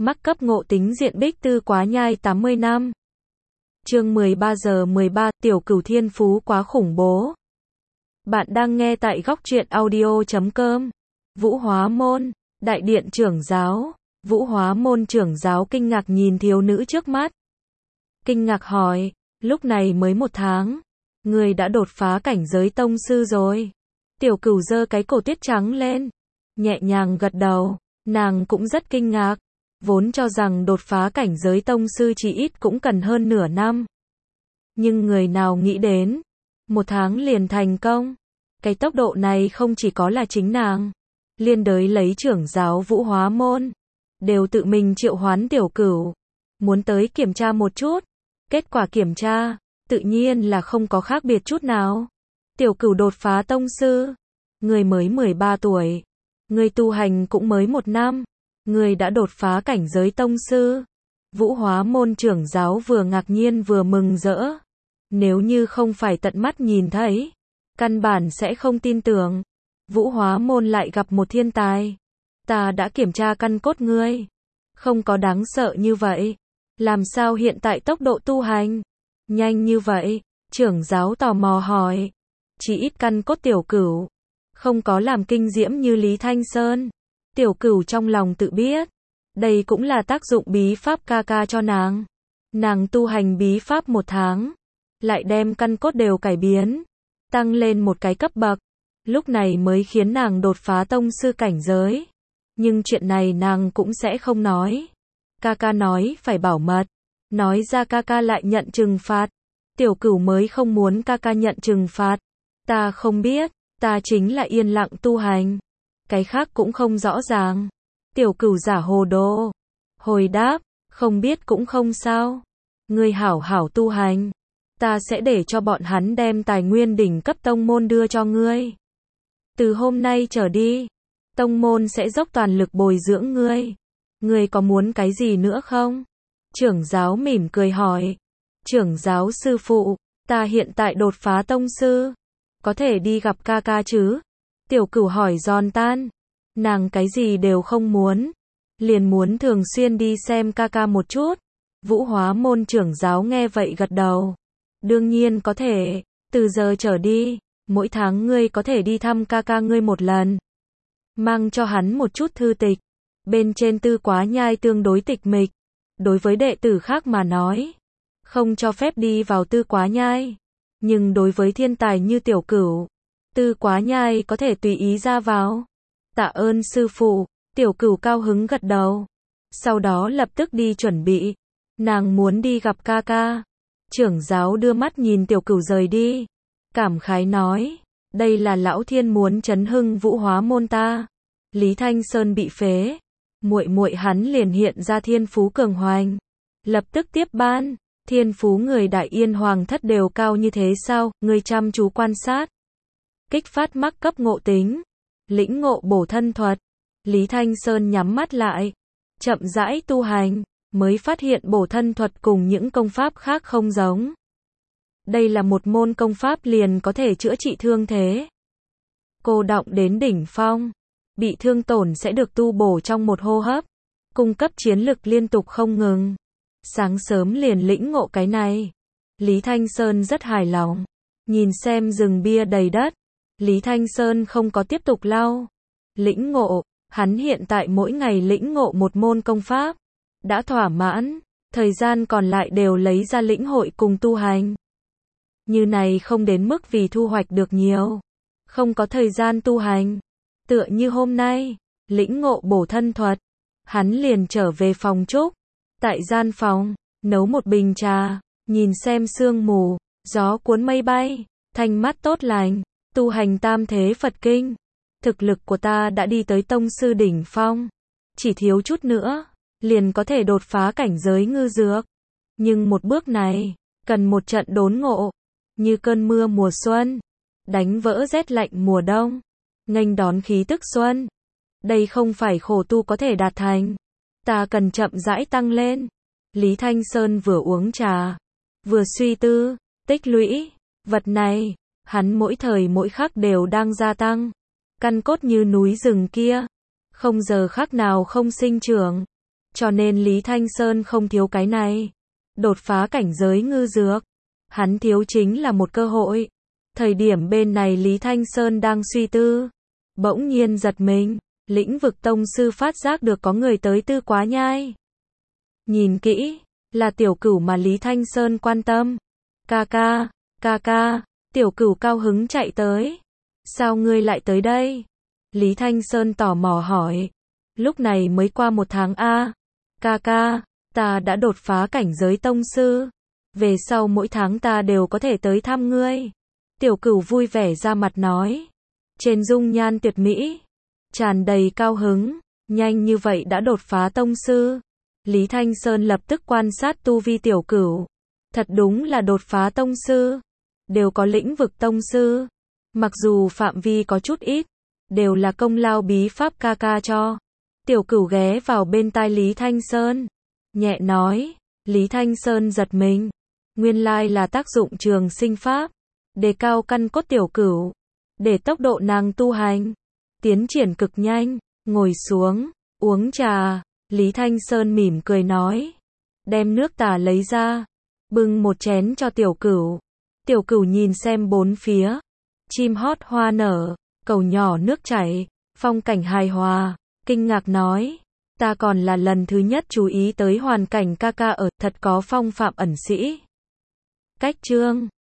Mắc cấp ngộ tính diện bích tư quá nhai 80 năm. Chương 13 giờ 13, tiểu cửu thiên phú quá khủng bố. Bạn đang nghe tại góc truyện audio.com. Vũ Hóa Môn, đại điện trưởng giáo. Vũ Hóa Môn trưởng giáo kinh ngạc nhìn thiếu nữ trước mắt. Kinh ngạc hỏi, lúc này mới 1 tháng, người đã đột phá cảnh giới tông sư rồi. Tiểu cửu giơ cái cổ tuyết trắng lên, nhẹ nhàng gật đầu, nàng cũng rất kinh ngạc. Vốn cho rằng đột phá cảnh giới tông sư chỉ ít cũng cần hơn nửa năm. Nhưng người nào nghĩ đến, 1 tháng liền thành công. Cái tốc độ này không chỉ có là chính nàng, liên đới lấy trưởng giáo Vũ Hóa Môn, đều tự mình triệu hoán tiểu cửu, muốn tới kiểm tra một chút. Kết quả kiểm tra, tự nhiên là không có khác biệt chút nào. Tiểu cửu đột phá tông sư, người mới 13 tuổi, người tu hành cũng mới 1 năm. Người đã đột phá cảnh giới tông sư. Vũ Hóa Môn trưởng giáo vừa ngạc nhiên vừa mừng rỡ. Nếu như không phải tận mắt nhìn thấy, căn bản sẽ không tin tưởng. Vũ Hóa Môn lại gặp một thiên tài. Ta đã kiểm tra căn cốt ngươi, không có đáng sợ như vậy. Làm sao hiện tại tốc độ tu hành nhanh như vậy? Trưởng giáo tò mò hỏi. Chỉ ít căn cốt tiểu cửu không có làm kinh diễm như Lý Thanh Sơn. Tiểu cửu trong lòng tự biết, đây cũng là tác dụng bí pháp ca ca cho nàng. Nàng tu hành bí pháp 1 tháng, lại đem căn cốt đều cải biến, tăng lên một cái cấp bậc, lúc này mới khiến nàng đột phá tông sư cảnh giới. Nhưng chuyện này nàng cũng sẽ không nói. Ca ca nói phải bảo mật, nói ra ca ca lại nhận trừng phạt. Tiểu cửu mới không muốn ca ca nhận trừng phạt. Ta không biết, ta chính là yên lặng tu hành. Cái khác cũng không rõ ràng. Tiểu cửu giả hồ đồ. Hồi đáp, không biết cũng không sao. Ngươi hảo hảo tu hành. Ta sẽ để cho bọn hắn đem tài nguyên đỉnh cấp tông môn đưa cho ngươi. Từ hôm nay trở đi, tông môn sẽ dốc toàn lực bồi dưỡng ngươi. Ngươi có muốn cái gì nữa không? Trưởng giáo mỉm cười hỏi. Trưởng giáo sư phụ, ta hiện tại đột phá tông sư, có thể đi gặp ca ca chứ? Tiểu cửu hỏi giòn tan. Nàng cái gì đều không muốn, liền muốn thường xuyên đi xem ca ca một chút. Vũ Hóa Môn trưởng giáo nghe vậy gật đầu. Đương nhiên có thể, từ giờ trở đi, mỗi tháng ngươi có thể đi thăm ca ca ngươi 1 lần. Mang cho hắn một chút thư tịch. Bên trên Tư Quá Nhai tương đối tịch mịch, đối với đệ tử khác mà nói, không cho phép đi vào Tư Quá Nhai. Nhưng đối với thiên tài như tiểu cửu, Tư Quá Nhai có thể tùy ý ra vào. Tạ ơn sư phụ. Tiểu cửu cao hứng gật đầu. Sau đó lập tức đi chuẩn bị. Nàng muốn đi gặp ca ca. Trưởng giáo đưa mắt nhìn tiểu cửu rời đi, cảm khái nói, đây là lão thiên muốn chấn hưng Vũ Hóa Môn ta. Lý Thanh Sơn bị phế, muội muội hắn liền hiện ra thiên phú cường hoành, lập tức tiếp ban. Thiên phú người Đại Yên Hoàng thất đều cao như thế sao? Ngươi chăm chú quan sát. Kích phát mắc cấp ngộ tính, lĩnh ngộ bổ thân thuật. Lý Thanh Sơn nhắm mắt lại, chậm rãi tu hành, mới phát hiện bổ thân thuật cùng những công pháp khác không giống. Đây là một môn công pháp liền có thể chữa trị thương thế. Cô đọng đến đỉnh phong, bị thương tổn sẽ được tu bổ trong 1 hô hấp, cung cấp chiến lực liên tục không ngừng. Sáng sớm liền lĩnh ngộ cái này, Lý Thanh Sơn rất hài lòng. Nhìn xem rừng bia đầy đất, Lý Thanh Sơn không có tiếp tục lau. Lĩnh ngộ, hắn hiện tại mỗi ngày lĩnh ngộ 1 môn công pháp, đã thỏa mãn, thời gian còn lại đều lấy ra lĩnh hội cùng tu hành. Như này không đến mức vì thu hoạch được nhiều, không có thời gian tu hành. Tựa như hôm nay, lĩnh ngộ bổ thân thuật, hắn liền trở về phòng trúc, tại gian phòng, nấu một bình trà, nhìn xem sương mù, gió cuốn mây bay, thanh mát tốt lành, tu hành tam thế Phật kinh. Thực lực của ta đã đi tới tông sư đỉnh phong, chỉ thiếu chút nữa, liền có thể đột phá cảnh giới ngư dược. Nhưng một bước này, cần một trận đốn ngộ, như cơn mưa mùa xuân, đánh vỡ rét lạnh mùa đông, nghênh đón khí tức xuân. Đây không phải khổ tu có thể đạt thành, ta cần chậm rãi tăng lên. Lý Thanh Sơn vừa uống trà, vừa suy tư, tích lũy, vật này, hắn mỗi thời mỗi khắc đều đang gia tăng. Căn cốt như núi rừng kia, không giờ khắc nào không sinh trưởng. Cho nên Lý Thanh Sơn không thiếu cái này. Đột phá cảnh giới ngư dược. Hắn thiếu chính là một cơ hội. Thời điểm bên này Lý Thanh Sơn đang suy tư. Bỗng nhiên giật mình. Lĩnh vực tông sư phát giác được có người tới Tư Quá Nhai. Nhìn kỹ, là Tiểu Cửu mà Lý Thanh Sơn quan tâm. Ca ca, Tiểu Cửu cao hứng chạy tới. Sao ngươi lại tới đây? Lý Thanh Sơn tò mò hỏi. Lúc này mới qua 1 tháng a. Ca ca, ta đã đột phá cảnh giới tông sư. Về sau mỗi tháng ta đều có thể tới thăm ngươi. Tiểu Cửu vui vẻ ra mặt nói. Trên dung nhan tuyệt mỹ, tràn đầy cao hứng. Nhanh như vậy đã đột phá tông sư. Lý Thanh Sơn lập tức quan sát tu vi Tiểu Cửu. Thật đúng là đột phá tông sư. Đều có lĩnh vực tông sư. Mặc dù phạm vi có chút ít, đều là công lao bí pháp ca ca cho. Tiểu Cửu ghé vào bên tai Lý Thanh Sơn, nhẹ nói. Lý Thanh Sơn giật mình. Nguyên lai là tác dụng trường sinh pháp, đề cao căn cốt Tiểu Cửu, để tốc độ nàng tu hành tiến triển cực nhanh. Ngồi xuống, uống trà. Lý Thanh Sơn mỉm cười nói. Đem nước tà lấy ra, bưng một chén cho Tiểu Cửu. Tiểu Cửu nhìn xem bốn phía. Chim hót hoa nở, cầu nhỏ nước chảy, phong cảnh hài hòa. Kinh ngạc nói. Ta còn là lần thứ nhất chú ý tới hoàn cảnh ca ca ở, thật có phong phạm ẩn sĩ. Cách chương